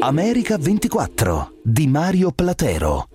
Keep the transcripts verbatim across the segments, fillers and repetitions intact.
America ventiquattro di Mario Platero.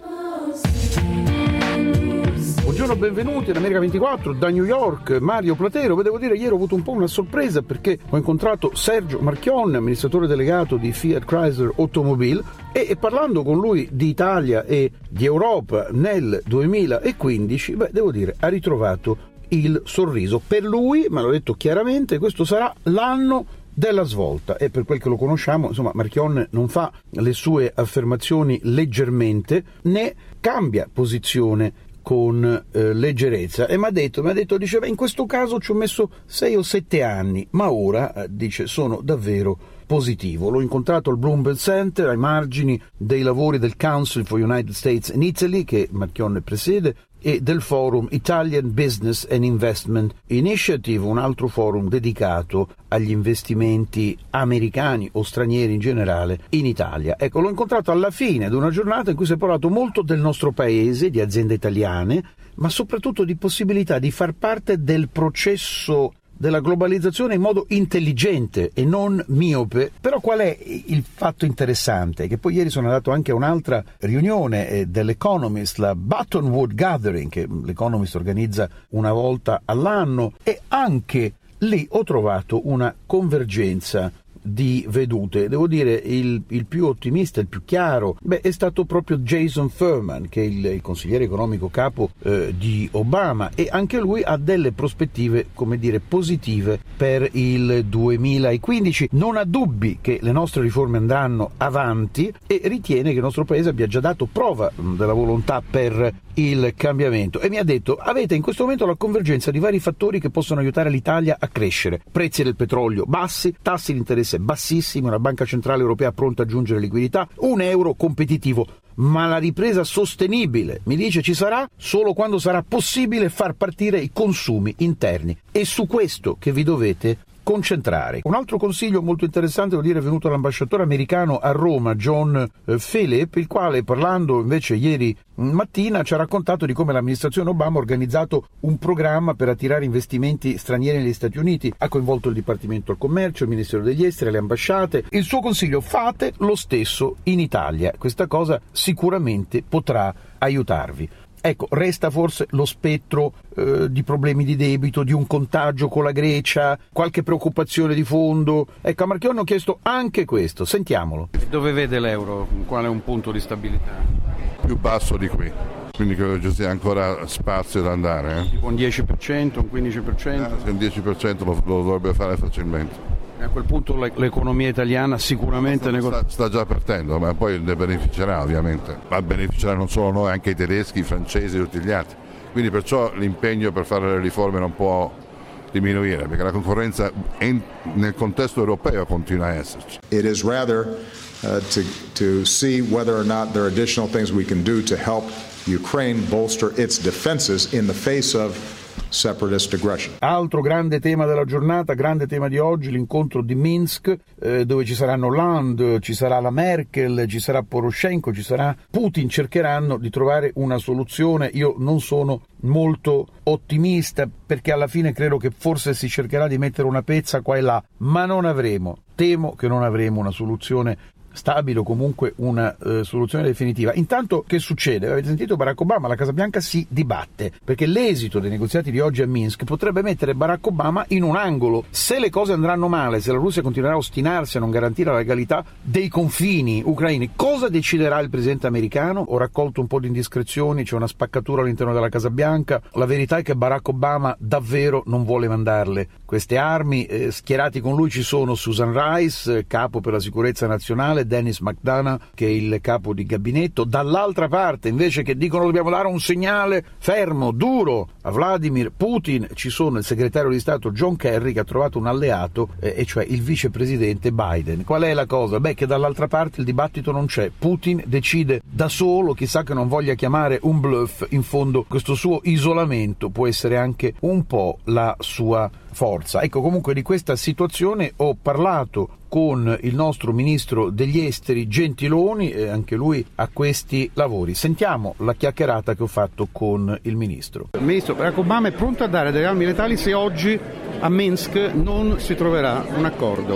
Buongiorno, benvenuti in America ventiquattro da New York, Mario Platero. Vi devo dire, ieri ho avuto un po' una sorpresa perché ho incontrato Sergio Marchionne, amministratore delegato di Fiat Chrysler Automobile, e, e parlando con lui di Italia e di Europa nel duemilaquindici, beh, devo dire, ha ritrovato il sorriso. Per lui, me l'ho detto chiaramente, questo sarà l'anno della svolta, e per quel che lo conosciamo, insomma, Marchionne non fa le sue affermazioni leggermente, né cambia posizione con eh, leggerezza, e mi ha detto, mi ha detto, diceva, in questo caso ci ho messo sei o sette anni, ma ora, eh, dice, sono davvero positivo. L'ho incontrato al Bloomberg Center ai margini dei lavori del Council for United States and Italy, che Marchionne presiede, e del forum Italian Business and Investment Initiative, un altro forum dedicato agli investimenti americani o stranieri in generale in Italia. Ecco, l'ho incontrato alla fine di una giornata in cui si è parlato molto del nostro paese, di aziende italiane, ma soprattutto di possibilità di far parte del processo della globalizzazione in modo intelligente e non miope. Però qual è il fatto interessante? Che poi ieri sono andato anche a un'altra riunione eh, dell'Economist, la Buttonwood Gathering, che l'Economist organizza una volta all'anno, e anche lì ho trovato una convergenza di vedute. Devo dire, il, il più ottimista, il più chiaro, beh, è stato proprio Jason Furman, che è il, il consigliere economico capo eh, di Obama, e anche lui ha delle prospettive, come dire, positive per il duemilaquindici. Non ha dubbi che le nostre riforme andranno avanti e ritiene che il nostro paese abbia già dato prova della volontà per il cambiamento, e mi ha detto, avete in questo momento la convergenza di vari fattori che possono aiutare l'Italia a crescere: prezzi del petrolio bassi, tassi di interesse bassissimi, una banca centrale europea pronta a aggiungere liquidità, un euro competitivo. Ma la ripresa sostenibile, mi dice, ci sarà solo quando sarà possibile far partire i consumi interni, e su questo che vi dovete concentrare. Un altro consiglio molto interessante, devo dire, è venuto l'ambasciatore americano a Roma, John Philip, il quale, parlando invece ieri mattina, ci ha raccontato di come l'amministrazione Obama ha organizzato un programma per attirare investimenti stranieri negli Stati Uniti, ha coinvolto il Dipartimento del Commercio, il Ministero degli Esteri, le ambasciate. Il suo consiglio: fate lo stesso in Italia. Questa cosa sicuramente potrà aiutarvi. Ecco, resta forse lo spettro eh, di problemi di debito, di un contagio con la Grecia, qualche preoccupazione di fondo. Ecco, a Marchionne ho chiesto anche questo, sentiamolo. Dove vede l'euro? Qual è un punto di stabilità? Più basso di qui, quindi credo ci sia ancora spazio da andare. Eh? Tipo un dieci per cento, un quindici per cento? Eh, un dieci per cento lo, lo dovrebbe fare facilmente. A quel punto l'economia italiana sicuramente sta, sta, sta già partendo, ma poi ne beneficerà ovviamente, ma beneficerà non solo noi, anche i tedeschi, i francesi e tutti gli altri. Quindi perciò l'impegno per fare le riforme non può diminuire, perché la concorrenza in, nel contesto europeo continua a esserci. It is rather uh, to, to see whether or not there are additional things we can do to help Ukraine bolster its defenses in the face of separatist aggression. Altro grande tema della giornata, grande tema di oggi, l'incontro di Minsk, eh, dove ci saranno Hollande, ci sarà la Merkel, ci sarà Poroshenko, ci sarà Putin. Cercheranno di trovare una soluzione. Io non sono molto ottimista, perché alla fine credo che forse si cercherà di mettere una pezza qua e là, ma non avremo, temo che non avremo una soluzione stabile o comunque una eh, soluzione definitiva. Intanto che succede? Avete sentito Barack Obama? La Casa Bianca si dibatte, perché l'esito dei negoziati di oggi a Minsk potrebbe mettere Barack Obama in un angolo. Se le cose andranno male, se la Russia continuerà a ostinarsi a non garantire la legalità dei confini ucraini, cosa deciderà il presidente americano? Ho raccolto un po' di indiscrezioni, c'è una spaccatura all'interno della Casa Bianca. La verità è che Barack Obama davvero non vuole mandarle queste armi. Eh, schierati con lui ci sono Susan Rice, capo per la sicurezza nazionale, Dennis McDonough, che è il capo di gabinetto. Dall'altra parte, invece, che dicono dobbiamo dare un segnale fermo, duro a Vladimir Putin, ci sono il segretario di Stato John Kerry, che ha trovato un alleato, eh, e cioè il vicepresidente Biden. Qual è la cosa? Beh, che dall'altra parte il dibattito non c'è. Putin decide da solo, chissà che non voglia chiamare un bluff. In fondo questo suo isolamento può essere anche un po' la sua forza. Ecco, comunque di questa situazione ho parlato con il nostro ministro degli esteri Gentiloni, e anche lui a questi lavori. Sentiamo la chiacchierata che ho fatto con il ministro. Ministro, Barack Obama è pronto a dare delle armi letali se oggi a Minsk non si troverà un accordo.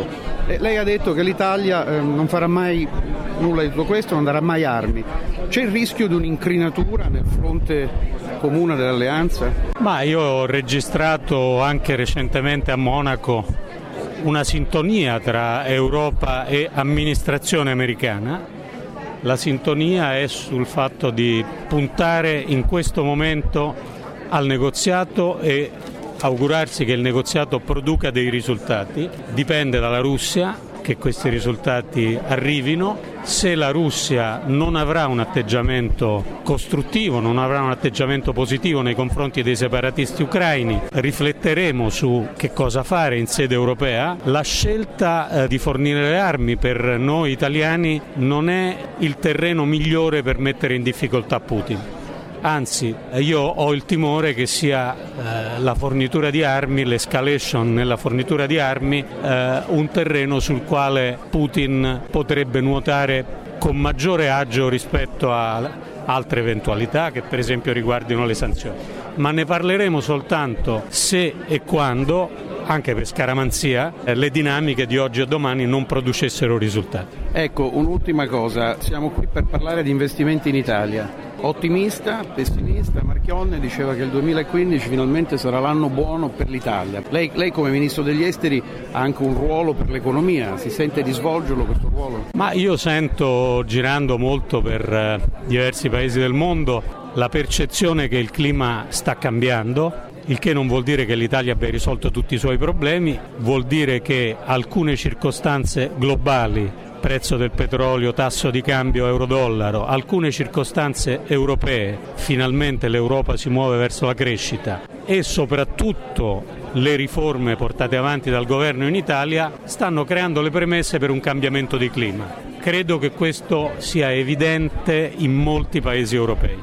E lei ha detto che l'Italia eh, non farà mai nulla di tutto questo, non darà mai armi. C'è il rischio di un'incrinatura nel fronte comune dell'alleanza? Ma io ho registrato anche recentemente a Monaco una sintonia tra Europa e amministrazione americana. La sintonia è sul fatto di puntare in questo momento al negoziato e augurarsi che il negoziato produca dei risultati. Dipende dalla Russia che questi risultati arrivino. Se la Russia non avrà un atteggiamento costruttivo, non avrà un atteggiamento positivo nei confronti dei separatisti ucraini, rifletteremo su che cosa fare in sede europea. La scelta eh, di fornire le armi per noi italiani non è il terreno migliore per mettere in difficoltà Putin. Anzi, io ho il timore che sia eh, la fornitura di armi, l'escalation nella fornitura di armi, eh, un terreno sul quale Putin potrebbe nuotare con maggiore agio rispetto a altre eventualità che per esempio riguardino le sanzioni. Ma ne parleremo soltanto se e quando, anche per scaramanzia, eh, le dinamiche di oggi e domani non producessero risultati. Ecco, un'ultima cosa, siamo qui per parlare di investimenti in Italia. Ottimista, pessimista, Marchionne diceva che il duemilaquindici finalmente sarà l'anno buono per l'Italia. Lei, lei come Ministro degli Esteri ha anche un ruolo per l'economia, si sente di svolgerlo questo ruolo? Ma io sento, girando molto per eh, diversi paesi del mondo, la percezione che il clima sta cambiando, il che non vuol dire che l'Italia abbia risolto tutti i suoi problemi, vuol dire che alcune circostanze globali, prezzo del petrolio, tasso di cambio euro-dollaro, alcune circostanze europee, finalmente l'Europa si muove verso la crescita e soprattutto le riforme portate avanti dal governo in Italia stanno creando le premesse per un cambiamento di clima. Credo che questo sia evidente in molti paesi europei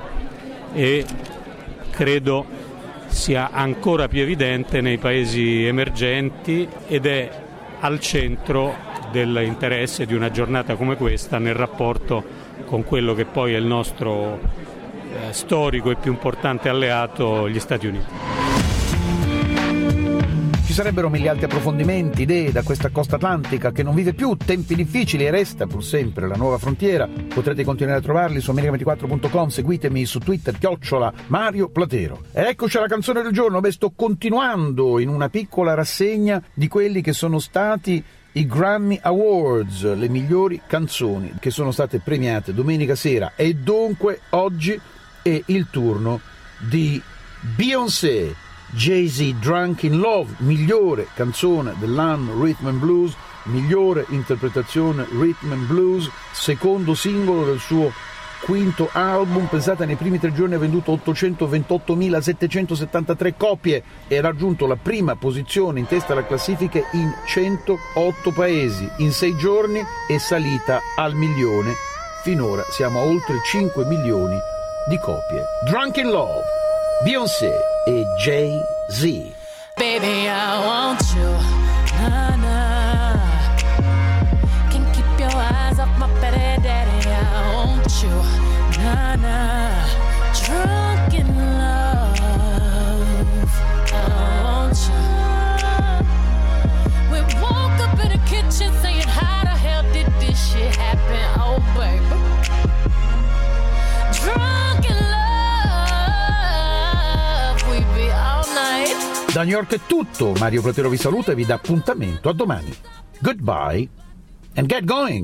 e credo sia ancora più evidente nei paesi emergenti ed è al centro dell'interesse di una giornata come questa nel rapporto con quello che poi è il nostro eh, storico e più importante alleato, gli Stati Uniti. Ci sarebbero mille altri approfondimenti, idee da questa costa atlantica che non vive più tempi difficili e resta pur sempre la nuova frontiera. Potrete continuare a trovarli su America ventiquattro punto com, seguitemi su Twitter, chiocciola Mario Platero. Ed eccoci alla canzone del giorno. Beh, sto continuando in una piccola rassegna di quelli che sono stati i Grammy Awards, le migliori canzoni che sono state premiate domenica sera, e dunque oggi è il turno di Beyoncé. Jay-Z, Drunk in Love, migliore canzone dell'anno Rhythm and Blues, migliore interpretazione Rhythm and Blues, secondo singolo del suo quinto album. Pensate, nei primi tre giorni ha venduto ottocentoventottomilasettecentosettantatré copie e ha raggiunto la prima posizione in testa alle classifiche in centootto paesi. In sei giorni è salita al milione, finora siamo a oltre cinque milioni di copie. Drunk in Love, Beyoncé e Jay-Z. Baby, I want you, nah, nah. Can't keep your eyes off my petty daddy. I want you, nah, nah. Drunk in love, I want you. We woke up in the kitchen saying, how the hell did this shit happen? Oh, baby. Drunk in love, we be all night. Da New York è tutto, Mario Platero vi saluta e vi dà appuntamento a domani. Goodbye and get going!